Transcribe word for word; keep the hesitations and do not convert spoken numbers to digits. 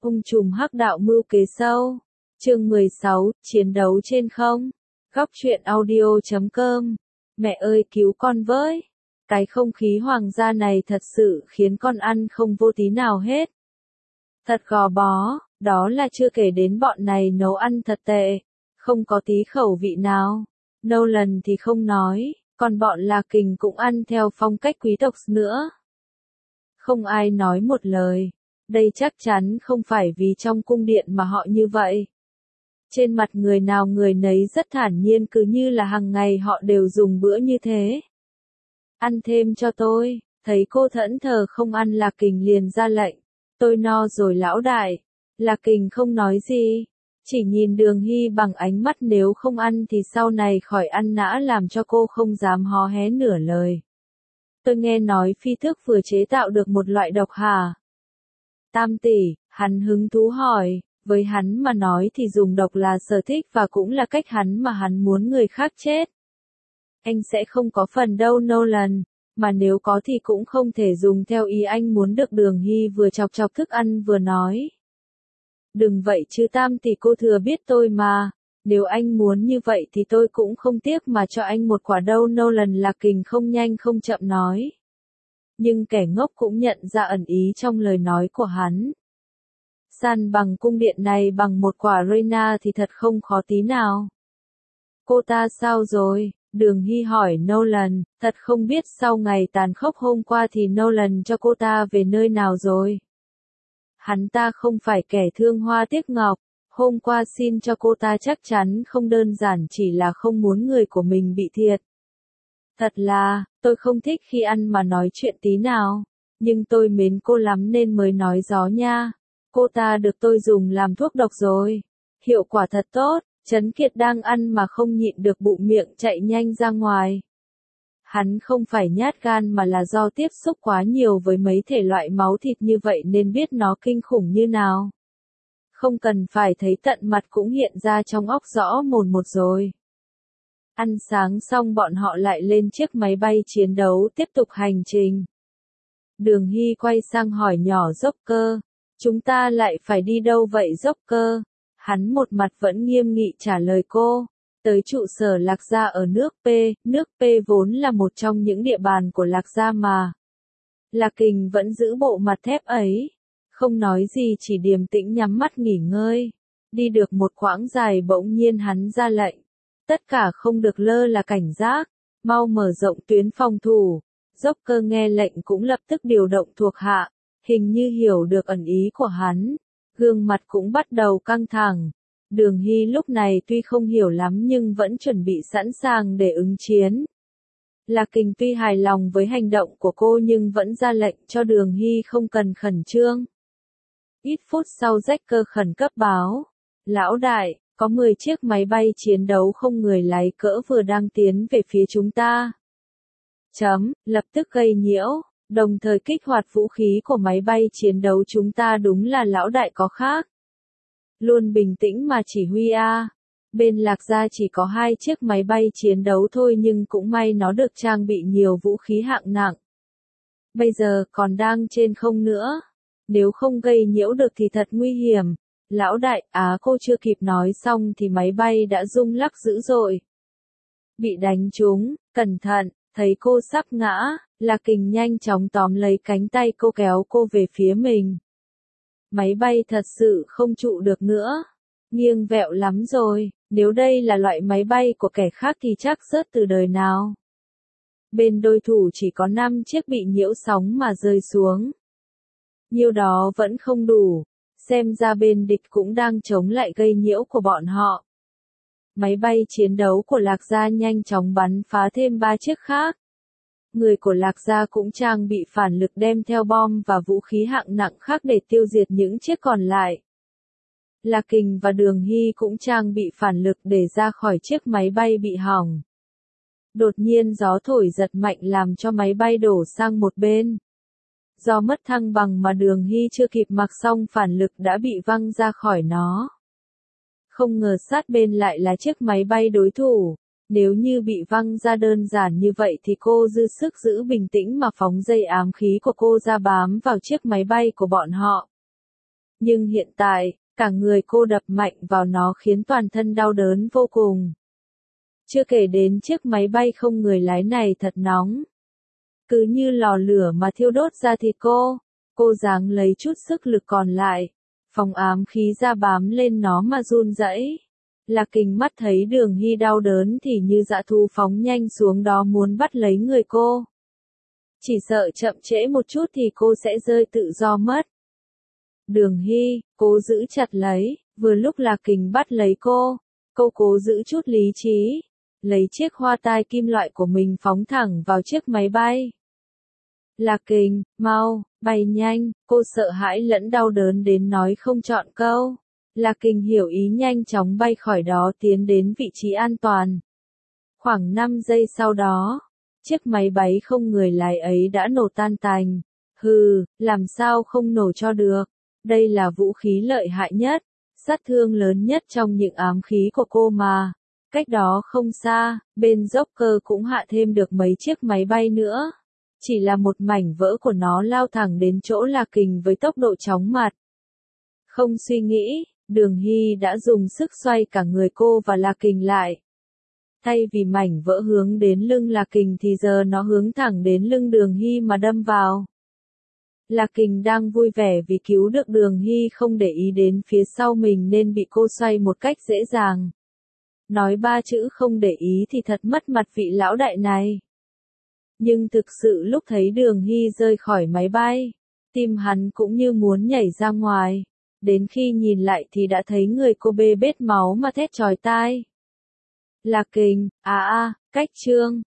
Ung trùm hắc đạo mưu kế sâu. Chương mười sáu, chiến đấu trên không. Góc truyện audio chấm com. Mẹ ơi cứu con với. Cái không khí hoàng gia này thật sự khiến con ăn không vô tí nào hết. Thật gò bó, đó là chưa kể đến bọn này nấu ăn thật tệ, không có tí khẩu vị nào. Nolan thì không nói, còn bọn là kình cũng ăn theo phong cách quý tộc nữa. Không ai nói một lời, đây chắc chắn không phải vì trong cung điện mà họ như vậy. Trên mặt người nào người nấy rất thản nhiên, cứ như là hàng ngày họ đều dùng bữa như thế. Ăn thêm cho tôi, thấy cô thẫn thờ không ăn Lạc Kình liền ra lệnh. Tôi no rồi lão đại. Lạc Kình không nói gì, chỉ nhìn Đường Hy bằng ánh mắt nếu không ăn thì sau này khỏi ăn nã, làm cho cô không dám hó hé nửa lời. Tôi nghe nói phi thức vừa chế tạo được một loại độc hả? Tam tỷ, hắn hứng thú hỏi, với hắn mà nói thì dùng độc là sở thích và cũng là cách hắn mà hắn muốn người khác chết. Anh sẽ không có phần đâu Nolan, mà nếu có thì cũng không thể dùng theo ý anh muốn được. Đường Hy vừa chọc chọc thức ăn vừa nói. Đừng vậy chứ Tam tỷ, cô thừa biết tôi mà, nếu anh muốn như vậy thì tôi cũng không tiếc mà cho anh một quả đâu Nolan. Lạc Kình không nhanh không chậm nói. Nhưng kẻ ngốc cũng nhận ra ẩn ý trong lời nói của hắn. San bằng cung điện này bằng một quả Reyna thì thật không khó tí nào. Cô ta sao rồi? Đường Hy hỏi Nolan, thật không biết sau ngày tàn khốc hôm qua thì Nolan cho cô ta về nơi nào rồi. Hắn ta không phải kẻ thương hoa tiếc ngọc, hôm qua xin cho cô ta chắc chắn không đơn giản chỉ là không muốn người của mình bị thiệt. Thật là, tôi không thích khi ăn mà nói chuyện tí nào, nhưng tôi mến cô lắm nên mới nói gió nha. Cô ta được tôi dùng làm thuốc độc rồi, hiệu quả thật tốt. Trấn Kiệt đang ăn mà không nhịn được bụng miệng chạy nhanh ra ngoài. Hắn không phải nhát gan mà là do tiếp xúc quá nhiều với mấy thể loại máu thịt như vậy nên biết nó kinh khủng như nào. Không cần phải thấy tận mặt cũng hiện ra trong óc rõ mồn một rồi. Ăn sáng xong bọn họ lại lên chiếc máy bay chiến đấu tiếp tục hành trình. Đường Hy quay sang hỏi nhỏ Joker, chúng ta lại phải đi đâu vậy Joker? Hắn một mặt vẫn nghiêm nghị trả lời cô, tới trụ sở Lạc Gia ở nước P, nước P vốn là một trong những địa bàn của Lạc Gia mà. Lạc Kình vẫn giữ bộ mặt thép ấy, không nói gì chỉ điềm tĩnh nhắm mắt nghỉ ngơi. Đi được một quãng dài bỗng nhiên hắn ra lệnh, tất cả không được lơ là cảnh giác, mau mở rộng tuyến phòng thủ. Joker nghe lệnh cũng lập tức điều động thuộc hạ, hình như hiểu được ẩn ý của hắn. Gương mặt cũng bắt đầu căng thẳng. Đường Hy lúc này tuy không hiểu lắm nhưng vẫn chuẩn bị sẵn sàng để ứng chiến. Lạc Kình tuy hài lòng với hành động của cô nhưng vẫn ra lệnh cho Đường Hy không cần khẩn trương. Ít phút sau Joker khẩn cấp báo. Lão đại, có mười chiếc máy bay chiến đấu không người lái cỡ vừa đang tiến về phía chúng ta. Chấm, lập tức gây nhiễu. Đồng thời kích hoạt vũ khí của máy bay chiến đấu chúng ta. Đúng là lão đại có khác. Luôn bình tĩnh mà chỉ huy a. Bên Lạc Gia chỉ có hai chiếc máy bay chiến đấu thôi nhưng cũng may nó được trang bị nhiều vũ khí hạng nặng. Bây giờ còn đang trên không nữa. Nếu không gây nhiễu được thì thật nguy hiểm. Lão đại, á cô chưa kịp nói xong thì máy bay đã rung lắc dữ dội. Bị đánh trúng, cẩn thận. Thấy cô sắp ngã, Lạc Kình nhanh chóng tóm lấy cánh tay cô kéo cô về phía mình. Máy bay thật sự không trụ được nữa. Nghiêng vẹo lắm rồi, nếu đây là loại máy bay của kẻ khác thì chắc rớt từ đời nào. Bên đối thủ chỉ có năm chiếc bị nhiễu sóng mà rơi xuống. Nhiêu đó vẫn không đủ, xem ra bên địch cũng đang chống lại gây nhiễu của bọn họ. Máy bay chiến đấu của Lạc Gia nhanh chóng bắn phá thêm ba chiếc khác. Người của Lạc Gia cũng trang bị phản lực đem theo bom và vũ khí hạng nặng khác để tiêu diệt những chiếc còn lại. Lạc Kình và Đường Hy cũng trang bị phản lực để ra khỏi chiếc máy bay bị hỏng. Đột nhiên gió thổi giật mạnh làm cho máy bay đổ sang một bên. Do mất thăng bằng mà Đường Hy chưa kịp mặc xong phản lực đã bị văng ra khỏi nó. Không ngờ sát bên lại là chiếc máy bay đối thủ. Nếu như bị văng ra đơn giản như vậy thì cô dư sức giữ bình tĩnh mà phóng dây ám khí của cô ra bám vào chiếc máy bay của bọn họ. Nhưng hiện tại, cả người cô đập mạnh vào nó khiến toàn thân đau đớn vô cùng. Chưa kể đến chiếc máy bay không người lái này thật nóng. Cứ như lò lửa mà thiêu đốt ra thịt cô, cô giáng lấy chút sức lực còn lại, phóng ám khí ra bám lên nó mà run rẩy. Lạc Kình mắt thấy Đường Hy đau đớn thì như dã thú phóng nhanh xuống đó muốn bắt lấy người cô. Chỉ sợ chậm trễ một chút thì cô sẽ rơi tự do mất. Đường Hy, cố giữ chặt lấy, vừa lúc Lạc Kình bắt lấy cô, cô cố giữ chút lý trí, lấy chiếc hoa tai kim loại của mình phóng thẳng vào chiếc máy bay. Lạc Kình, mau, bay nhanh, cô sợ hãi lẫn đau đớn đến nói không trọn câu. Lạc Kình hiểu ý nhanh chóng bay khỏi đó tiến đến vị trí an toàn. Khoảng năm giây sau đó, chiếc máy bay không người lái ấy đã nổ tan tành. Hừ, làm sao không nổ cho được. Đây là vũ khí lợi hại nhất, sát thương lớn nhất trong những ám khí của cô mà. Cách đó không xa, bên dốc cơ cũng hạ thêm được mấy chiếc máy bay nữa. Chỉ là một mảnh vỡ của nó lao thẳng đến chỗ Lạc Kình với tốc độ chóng mặt. Không suy nghĩ, Đường Hy đã dùng sức xoay cả người cô và Lạc Kình lại. Thay vì mảnh vỡ hướng đến lưng Lạc Kình thì giờ nó hướng thẳng đến lưng Đường Hy mà đâm vào. Lạc Kình đang vui vẻ vì cứu được Đường Hy không để ý đến phía sau mình nên bị cô xoay một cách dễ dàng. Nói ba chữ không để ý thì thật mất mặt vị lão đại này. Nhưng thực sự lúc thấy Đường Hy rơi khỏi máy bay, tim hắn cũng như muốn nhảy ra ngoài. Đến khi nhìn lại thì đã thấy người cô bê bết máu mà thét chói tai. Lạc Kình, à à, cách trương,